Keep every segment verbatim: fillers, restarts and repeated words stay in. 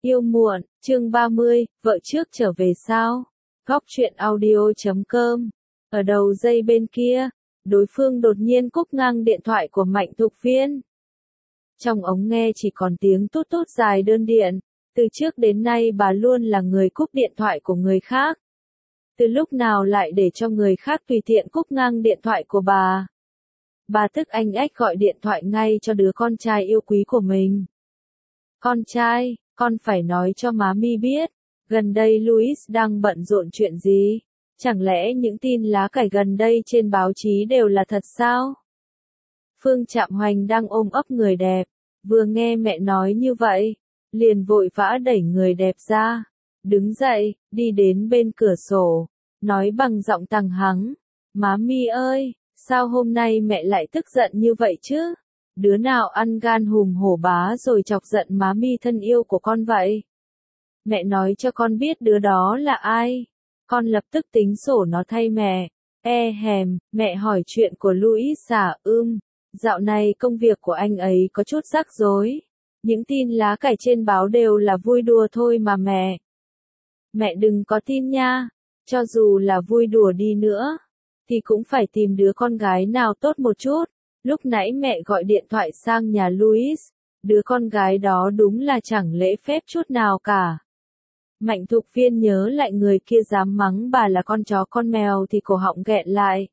Yêu muộn, chương ba mươi, vợ trước trở về sao? Góc truyện audio chấm com. Ở đầu dây bên kia, đối phương đột nhiên cúp ngang điện thoại của Mạnh Thục Viên. Trong ống nghe chỉ còn tiếng tút tút dài đơn điện, từ trước đến nay bà luôn là người cúp điện thoại của người khác. Từ lúc nào lại để cho người khác tùy tiện cúp ngang điện thoại của bà? Bà tức anh ách gọi điện thoại ngay cho đứa con trai yêu quý của mình. Con trai, con phải nói cho má mi biết, gần đây Louis đang bận rộn chuyện gì? Chẳng lẽ những tin lá cải gần đây trên báo chí đều là thật sao? Phương Trạm Hoành đang ôm ấp người đẹp, vừa nghe mẹ nói như vậy, liền vội vã đẩy người đẹp ra, đứng dậy, đi đến bên cửa sổ, nói bằng giọng tằng hắng, má mi ơi, sao hôm nay mẹ lại tức giận như vậy chứ? Đứa nào ăn gan hùm hổ bá rồi chọc giận má mi thân yêu của con vậy? Mẹ nói cho con biết đứa đó là ai. Con lập tức tính sổ nó thay mẹ. E hèm, mẹ hỏi chuyện của Louis à? Ưm, dạo này công việc của anh ấy có chút rắc rối. Những tin lá cải trên báo đều là vui đùa thôi mà mẹ. Mẹ đừng có tin nha. Cho dù là vui đùa đi nữa, thì cũng phải tìm đứa con gái nào tốt một chút. Lúc nãy mẹ gọi điện thoại sang nhà Louis, đứa con gái đó đúng là chẳng lễ phép chút nào cả. Mạnh Thục Viên nhớ lại người kia dám mắng bà là con chó con mèo thì cổ họng nghẹn lại.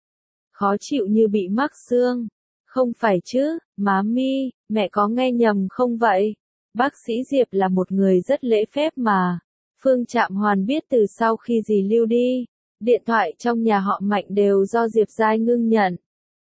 Khó chịu như bị mắc xương. Không phải chứ, má mi, mẹ có nghe nhầm không vậy? Bác sĩ Diệp là một người rất lễ phép mà. Phương Trạm Hoàn biết từ sau khi dì lưu đi, điện thoại trong nhà họ Mạnh đều do Diệp Giai Ngưng nhận.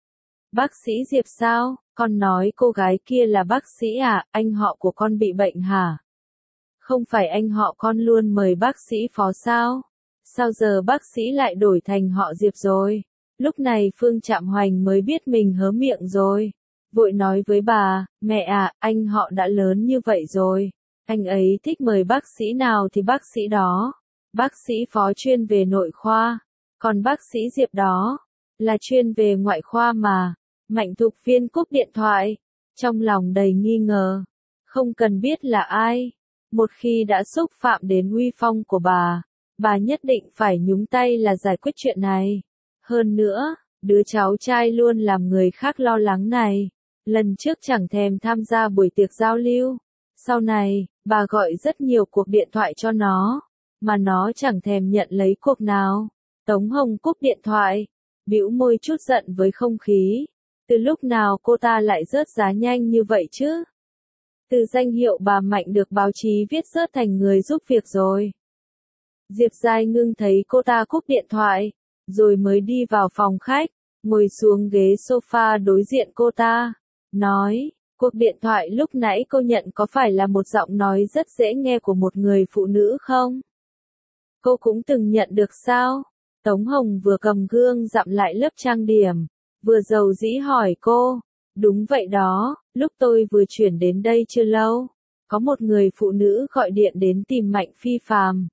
Bác sĩ Diệp sao? Con nói cô gái kia là bác sĩ à? Anh họ của con bị bệnh hả? Không phải anh họ con luôn mời bác sĩ phó sao? Sao giờ bác sĩ lại đổi thành họ Diệp rồi? Lúc này Phương Trạm Hoành mới biết mình hớ miệng rồi. Vội nói với bà, mẹ à, anh họ đã lớn như vậy rồi. Anh ấy thích mời bác sĩ nào thì bác sĩ đó. Bác sĩ phó chuyên về nội khoa. Còn bác sĩ Diệp đó, là chuyên về ngoại khoa mà. Mạnh Thục Viên cúp điện thoại, trong lòng đầy nghi ngờ. Không cần biết là ai. Một khi đã xúc phạm đến uy phong của bà, bà nhất định phải nhúng tay là giải quyết chuyện này. Hơn nữa, đứa cháu trai luôn làm người khác lo lắng này. Lần trước chẳng thèm tham gia buổi tiệc giao lưu. Sau này, bà gọi rất nhiều cuộc điện thoại cho nó, mà nó chẳng thèm nhận lấy cuộc nào. Tống Hồng cúp điện thoại, bĩu môi chút giận với không khí. Từ lúc nào cô ta lại rớt giá nhanh như vậy chứ? Từ danh hiệu bà Mạnh được báo chí viết rớt thành người giúp việc rồi. Diệp Giai Ngưng thấy cô ta cúp điện thoại, rồi mới đi vào phòng khách, ngồi xuống ghế sofa đối diện cô ta, nói, cuộc điện thoại lúc nãy cô nhận có phải là một giọng nói rất dễ nghe của một người phụ nữ không? Cô cũng từng nhận được sao? Tống Hồng vừa cầm gương dặm lại lớp trang điểm, vừa dầu dĩ hỏi cô. Đúng vậy đó, lúc tôi vừa chuyển đến đây chưa lâu, có một người phụ nữ gọi điện đến tìm Mạnh Phi Phàm.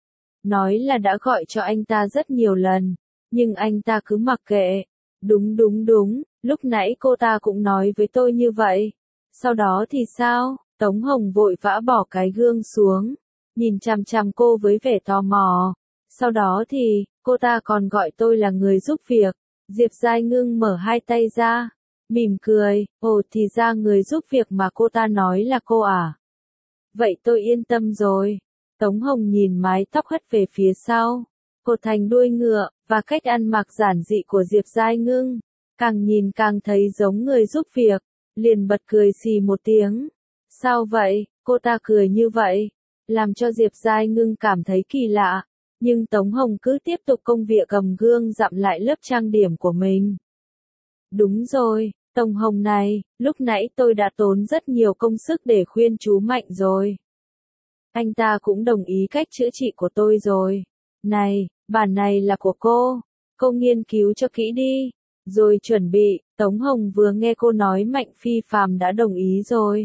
Nói là đã gọi cho anh ta rất nhiều lần, nhưng anh ta cứ mặc kệ. Đúng đúng đúng, lúc nãy cô ta cũng nói với tôi như vậy. Sau đó thì sao? Tống Hồng vội vã bỏ cái gương xuống, nhìn chằm chằm cô với vẻ tò mò. Sau đó thì, cô ta còn gọi tôi là người giúp việc. Diệp Giai Ngưng mở hai tay ra, mỉm cười, ồ thì ra người giúp việc mà cô ta nói là cô à? Vậy tôi yên tâm rồi. Tống Hồng nhìn mái tóc hất về phía sau, cột thành đuôi ngựa, và cách ăn mặc giản dị của Diệp Giai Ngưng. Càng nhìn càng thấy giống người giúp việc, liền bật cười xì một tiếng. Sao vậy? Cô ta cười như vậy, làm cho Diệp Giai Ngưng cảm thấy kỳ lạ. Nhưng Tống Hồng cứ tiếp tục công việc cầm gương dặm lại lớp trang điểm của mình. Đúng rồi, Tống Hồng này, lúc nãy tôi đã tốn rất nhiều công sức để khuyên chú Mạnh rồi. Anh ta cũng đồng ý cách chữa trị của tôi rồi. Này, bản này là của cô. Cô nghiên cứu cho kỹ đi. Rồi chuẩn bị, Tống Hồng vừa nghe cô nói Mạnh Phi Phàm đã đồng ý rồi.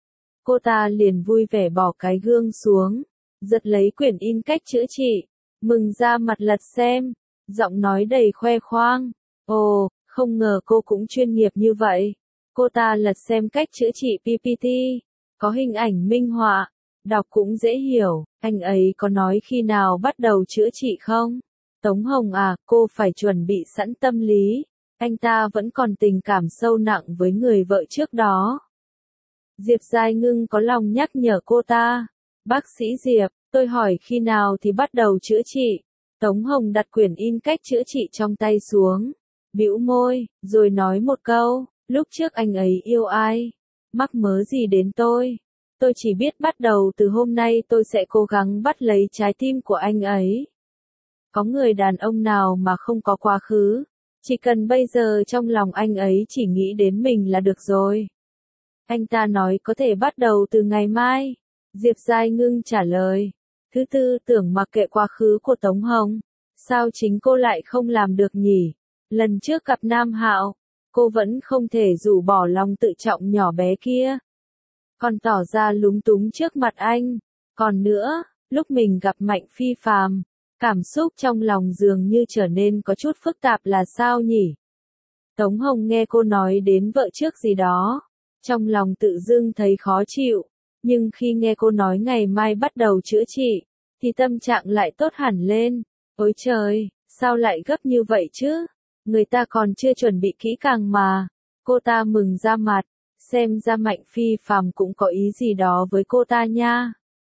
Cô ta liền vui vẻ bỏ cái gương xuống, giật lấy quyển in cách chữa trị, mừng ra mặt lật xem, giọng nói đầy khoe khoang. Ồ, không ngờ cô cũng chuyên nghiệp như vậy. Cô ta lật xem cách chữa trị pê pê tê, có hình ảnh minh họa, Đọc cũng dễ hiểu, anh ấy có nói khi nào bắt đầu chữa trị không? Tống Hồng à, cô phải chuẩn bị sẵn tâm lý, anh ta vẫn còn tình cảm sâu nặng với người vợ trước đó. Diệp Giai Ngưng có lòng nhắc nhở cô ta. Bác sĩ Diệp, tôi hỏi khi nào thì bắt đầu chữa trị? Tống Hồng đặt quyển in cách chữa trị trong tay xuống, bĩu môi, rồi nói một câu, lúc trước anh ấy yêu ai? Mắc mớ gì đến tôi? Tôi chỉ biết bắt đầu từ hôm nay tôi sẽ cố gắng bắt lấy trái tim của anh ấy. Có người đàn ông nào mà không có quá khứ, chỉ cần bây giờ trong lòng anh ấy chỉ nghĩ đến mình là được rồi. Anh ta nói có thể bắt đầu từ ngày mai. Diệp Giai Ngưng trả lời. Thứ tư, tưởng mặc kệ quá khứ của Tống Hồng, sao chính cô lại không làm được nhỉ? Lần trước gặp Nam Hạo, cô vẫn không thể rũ bỏ lòng tự trọng nhỏ bé kia, còn tỏ ra lúng túng trước mặt anh. Còn nữa, lúc mình gặp Mạnh Phi Phàm, cảm xúc trong lòng dường như trở nên có chút phức tạp là sao nhỉ? Tống Hồng nghe cô nói đến vợ trước gì đó, trong lòng tự dưng thấy khó chịu, nhưng khi nghe cô nói ngày mai bắt đầu chữa trị, thì tâm trạng lại tốt hẳn lên. Ôi trời, sao lại gấp như vậy chứ? Người ta còn chưa chuẩn bị kỹ càng mà. Cô ta mừng ra mặt, xem ra Mạnh Phi Phàm cũng có ý gì đó với cô ta nha.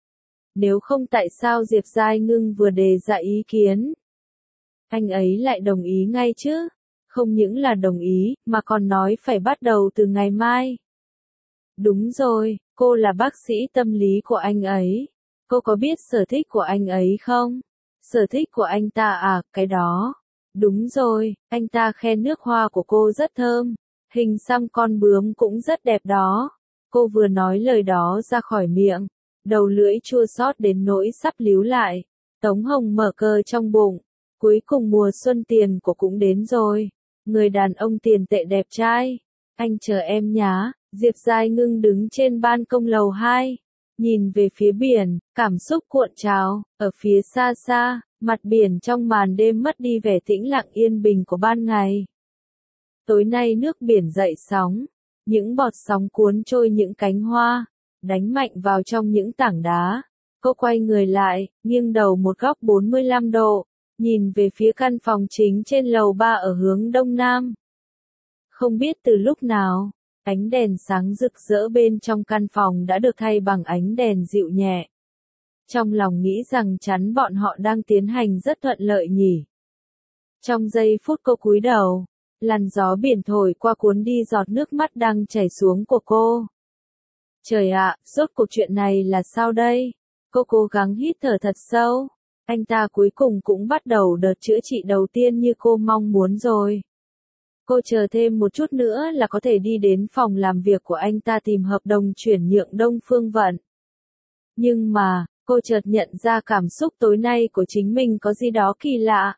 Nếu không tại sao Diệp Giai Ngưng vừa đề ra ý kiến, anh ấy lại đồng ý ngay chứ? Không những là đồng ý, mà còn nói phải bắt đầu từ ngày mai. Đúng rồi, cô là bác sĩ tâm lý của anh ấy. Cô có biết sở thích của anh ấy không? Sở thích của anh ta à, cái đó. Đúng rồi, anh ta khen nước hoa của cô rất thơm. Hình xăm con bướm cũng rất đẹp đó. Cô vừa nói lời đó ra khỏi miệng, đầu lưỡi chua xót đến nỗi sắp líu lại. Tống Hồng mở cờ trong bụng. Cuối cùng mùa xuân tiền của cũng đến rồi. Người đàn ông tiền tệ đẹp trai. Anh chờ em nhá. Diệp Giai Ngưng đứng trên ban công lầu hai, nhìn về phía biển, cảm xúc cuộn trào. Ở phía xa xa, mặt biển trong màn đêm mất đi vẻ tĩnh lặng yên bình của ban ngày. Tối nay nước biển dậy sóng, những bọt sóng cuốn trôi những cánh hoa, đánh mạnh vào trong những tảng đá. Cô quay người lại, nghiêng đầu một góc bốn mươi lăm độ, nhìn về phía căn phòng chính trên lầu ba ở hướng đông nam. Không biết từ lúc nào, ánh đèn sáng rực rỡ bên trong căn phòng đã được thay bằng ánh đèn dịu nhẹ. Trong lòng nghĩ rằng chắn bọn họ đang tiến hành rất thuận lợi nhỉ. Trong giây phút cô cúi đầu, làn gió biển thổi qua cuốn đi giọt nước mắt đang chảy xuống của cô. Trời ạ, rốt cuộc chuyện này là sao đây? Cô cố gắng hít thở thật sâu. Anh ta cuối cùng cũng bắt đầu đợt chữa trị đầu tiên như cô mong muốn rồi. Cô chờ thêm một chút nữa là có thể đi đến phòng làm việc của anh ta tìm hợp đồng chuyển nhượng Đông Phương Vận. Nhưng mà, cô chợt nhận ra cảm xúc tối nay của chính mình có gì đó kỳ lạ.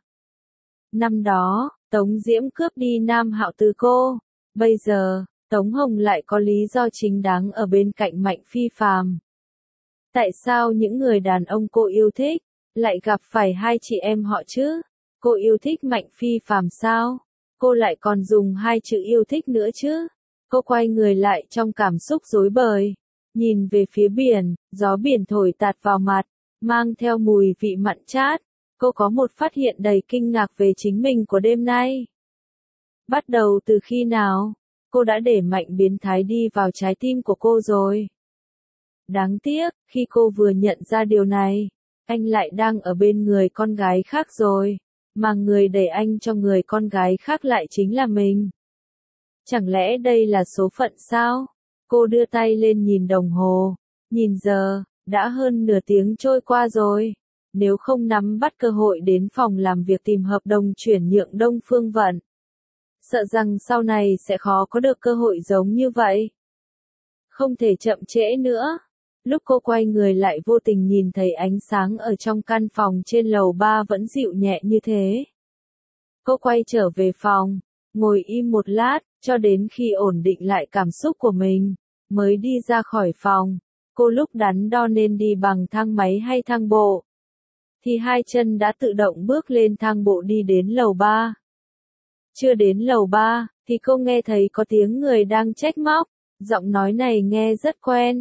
Năm đó, Tống Diễm cướp đi Nam Hạo từ cô. Bây giờ, Tống Hồng lại có lý do chính đáng ở bên cạnh Mạnh Phi Phàm. Tại sao những người đàn ông cô yêu thích lại gặp phải hai chị em họ chứ? Cô yêu thích Mạnh Phi Phàm sao? Cô lại còn dùng hai chữ yêu thích nữa chứ? Cô quay người lại trong cảm xúc rối bời, nhìn về phía biển, gió biển thổi tạt vào mặt, mang theo mùi vị mặn chát. Cô có một phát hiện đầy kinh ngạc về chính mình của đêm nay. Bắt đầu từ khi nào, cô đã để Mạnh biến thái đi vào trái tim của cô rồi? Đáng tiếc, khi cô vừa nhận ra điều này, anh lại đang ở bên người con gái khác rồi, mà người đẩy anh cho người con gái khác lại chính là mình. Chẳng lẽ đây là số phận sao? Cô đưa tay lên nhìn đồng hồ, nhìn giờ, đã hơn nửa tiếng trôi qua rồi. Nếu không nắm bắt cơ hội đến phòng làm việc tìm hợp đồng chuyển nhượng Đông Phương Vận, sợ rằng sau này sẽ khó có được cơ hội giống như vậy. Không thể chậm trễ nữa. Lúc cô quay người lại vô tình nhìn thấy ánh sáng ở trong căn phòng trên lầu ba vẫn dịu nhẹ như thế. Cô quay trở về phòng, ngồi im một lát, cho đến khi ổn định lại cảm xúc của mình, mới đi ra khỏi phòng. Cô lúc đắn đo nên đi bằng thang máy hay thang bộ, thì hai chân đã tự động bước lên thang bộ đi đến lầu ba. Chưa đến lầu ba, thì cô nghe thấy có tiếng người đang trách móc, giọng nói này nghe rất quen.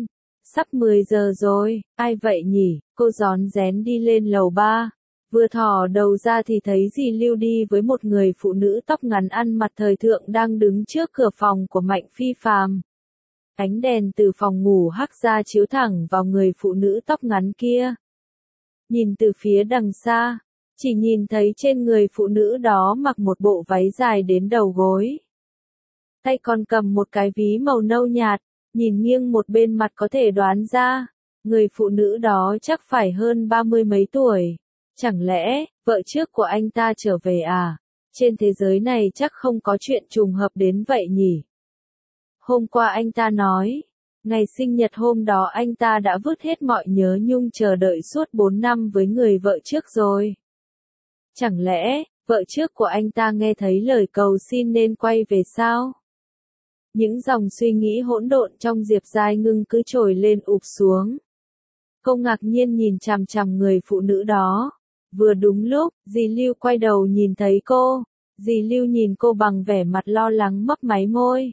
Sắp mười giờ rồi, ai vậy nhỉ? Cô rón rén đi lên lầu ba. Vừa thò đầu ra thì thấy dì Lưu đi với một người phụ nữ tóc ngắn ăn mặc thời thượng đang đứng trước cửa phòng của Mạnh Phi Phàm. Ánh đèn từ phòng ngủ hắt ra chiếu thẳng vào người phụ nữ tóc ngắn kia. Nhìn từ phía đằng xa, chỉ nhìn thấy trên người phụ nữ đó mặc một bộ váy dài đến đầu gối. Tay còn cầm một cái ví màu nâu nhạt, nhìn nghiêng một bên mặt có thể đoán ra, người phụ nữ đó chắc phải hơn ba mươi mấy tuổi. Chẳng lẽ, vợ trước của anh ta trở về à? Trên thế giới này chắc không có chuyện trùng hợp đến vậy nhỉ? Hôm qua anh ta nói, ngày sinh nhật hôm đó anh ta đã vứt hết mọi nhớ nhung chờ đợi suốt bốn năm với người vợ trước rồi. Chẳng lẽ, vợ trước của anh ta nghe thấy lời cầu xin nên quay về sao? Những dòng suy nghĩ hỗn độn trong Diệp Giai Ngưng cứ trồi lên ụp xuống. Cô ngạc nhiên nhìn chằm chằm người phụ nữ đó. Vừa đúng lúc, dì Lưu quay đầu nhìn thấy cô. Dì Lưu nhìn cô bằng vẻ mặt lo lắng mấp máy môi.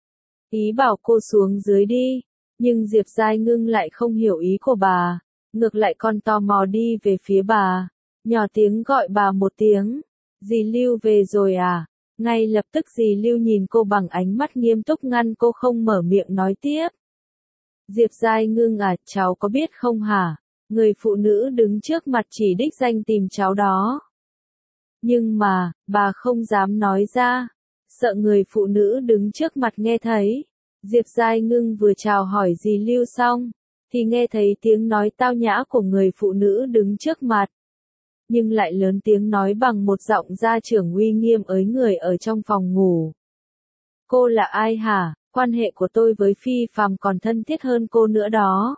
Ý bảo cô xuống dưới đi. Nhưng Diệp Giai Ngưng lại không hiểu ý của bà. Ngược lại còn tò mò đi về phía bà. Nhỏ tiếng gọi bà một tiếng. Dì Lưu về rồi à? Ngay lập tức dì Lưu nhìn cô bằng ánh mắt nghiêm túc ngăn cô không mở miệng nói tiếp. Diệp Giai Ngưng à, cháu có biết không hả? Người phụ nữ đứng trước mặt chỉ đích danh tìm cháu đó. Nhưng mà, bà không dám nói ra. Sợ người phụ nữ đứng trước mặt nghe thấy. Diệp Giai Ngưng vừa chào hỏi dì Lưu xong, thì nghe thấy tiếng nói tao nhã của người phụ nữ đứng trước mặt. Nhưng lại lớn tiếng nói bằng một giọng gia trưởng uy nghiêm ới người ở trong phòng ngủ. Cô là ai hả? Quan hệ của tôi với Phi Phàm còn thân thiết hơn cô nữa đó.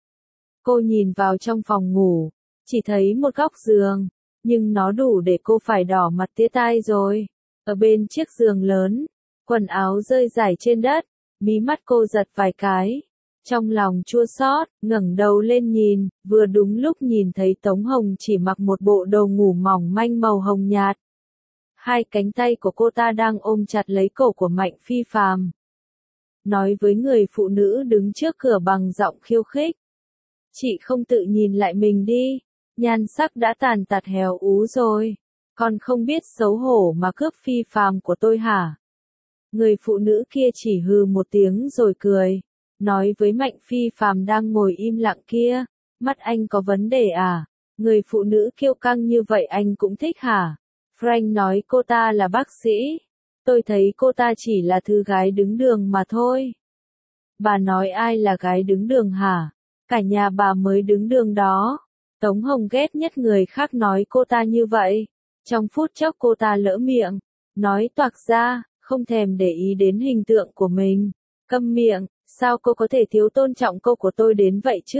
Cô nhìn vào trong phòng ngủ, chỉ thấy một góc giường, nhưng nó đủ để cô phải đỏ mặt tía tai rồi. Ở bên chiếc giường lớn, quần áo rơi rải trên đất, mí mắt cô giật vài cái. Trong lòng chua xót, ngẩng đầu lên nhìn, vừa đúng lúc nhìn thấy Tống Hồng chỉ mặc một bộ đồ ngủ mỏng manh màu hồng nhạt. Hai cánh tay của cô ta đang ôm chặt lấy cổ của Mạnh Phi Phàm. Nói với người phụ nữ đứng trước cửa bằng giọng khiêu khích. Chị không tự nhìn lại mình đi, nhan sắc đã tàn tạt héo ú rồi, còn không biết xấu hổ mà cướp Phi Phàm của tôi hả? Người phụ nữ kia chỉ hừ một tiếng rồi cười. Nói với Mạnh Phi Phàm đang ngồi im lặng kia, mắt anh có vấn đề à? Người phụ nữ kiêu căng như vậy anh cũng thích hả? Frank nói cô ta là bác sĩ. Tôi thấy cô ta chỉ là thư gái đứng đường mà thôi. Bà nói ai là gái đứng đường hả? Cả nhà bà mới đứng đường đó. Tống Hồng ghét nhất người khác nói cô ta như vậy. Trong phút chốc cô ta lỡ miệng, nói toạc ra, không thèm để ý đến hình tượng của mình. Câm miệng. Sao cô có thể thiếu tôn trọng cô của tôi đến vậy chứ?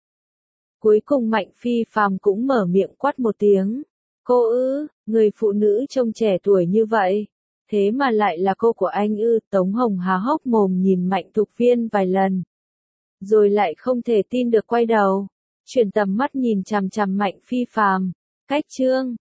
Cuối cùng Mạnh Phi Phàm cũng mở miệng quát một tiếng. Cô ư, người phụ nữ trông trẻ tuổi như vậy. Thế mà lại là cô của anh ư? Tống Hồng há hốc mồm nhìn Mạnh Thục Viên vài lần. Rồi lại không thể tin được quay đầu. Chuyển tầm mắt nhìn chằm chằm Mạnh Phi Phàm. Cách chương.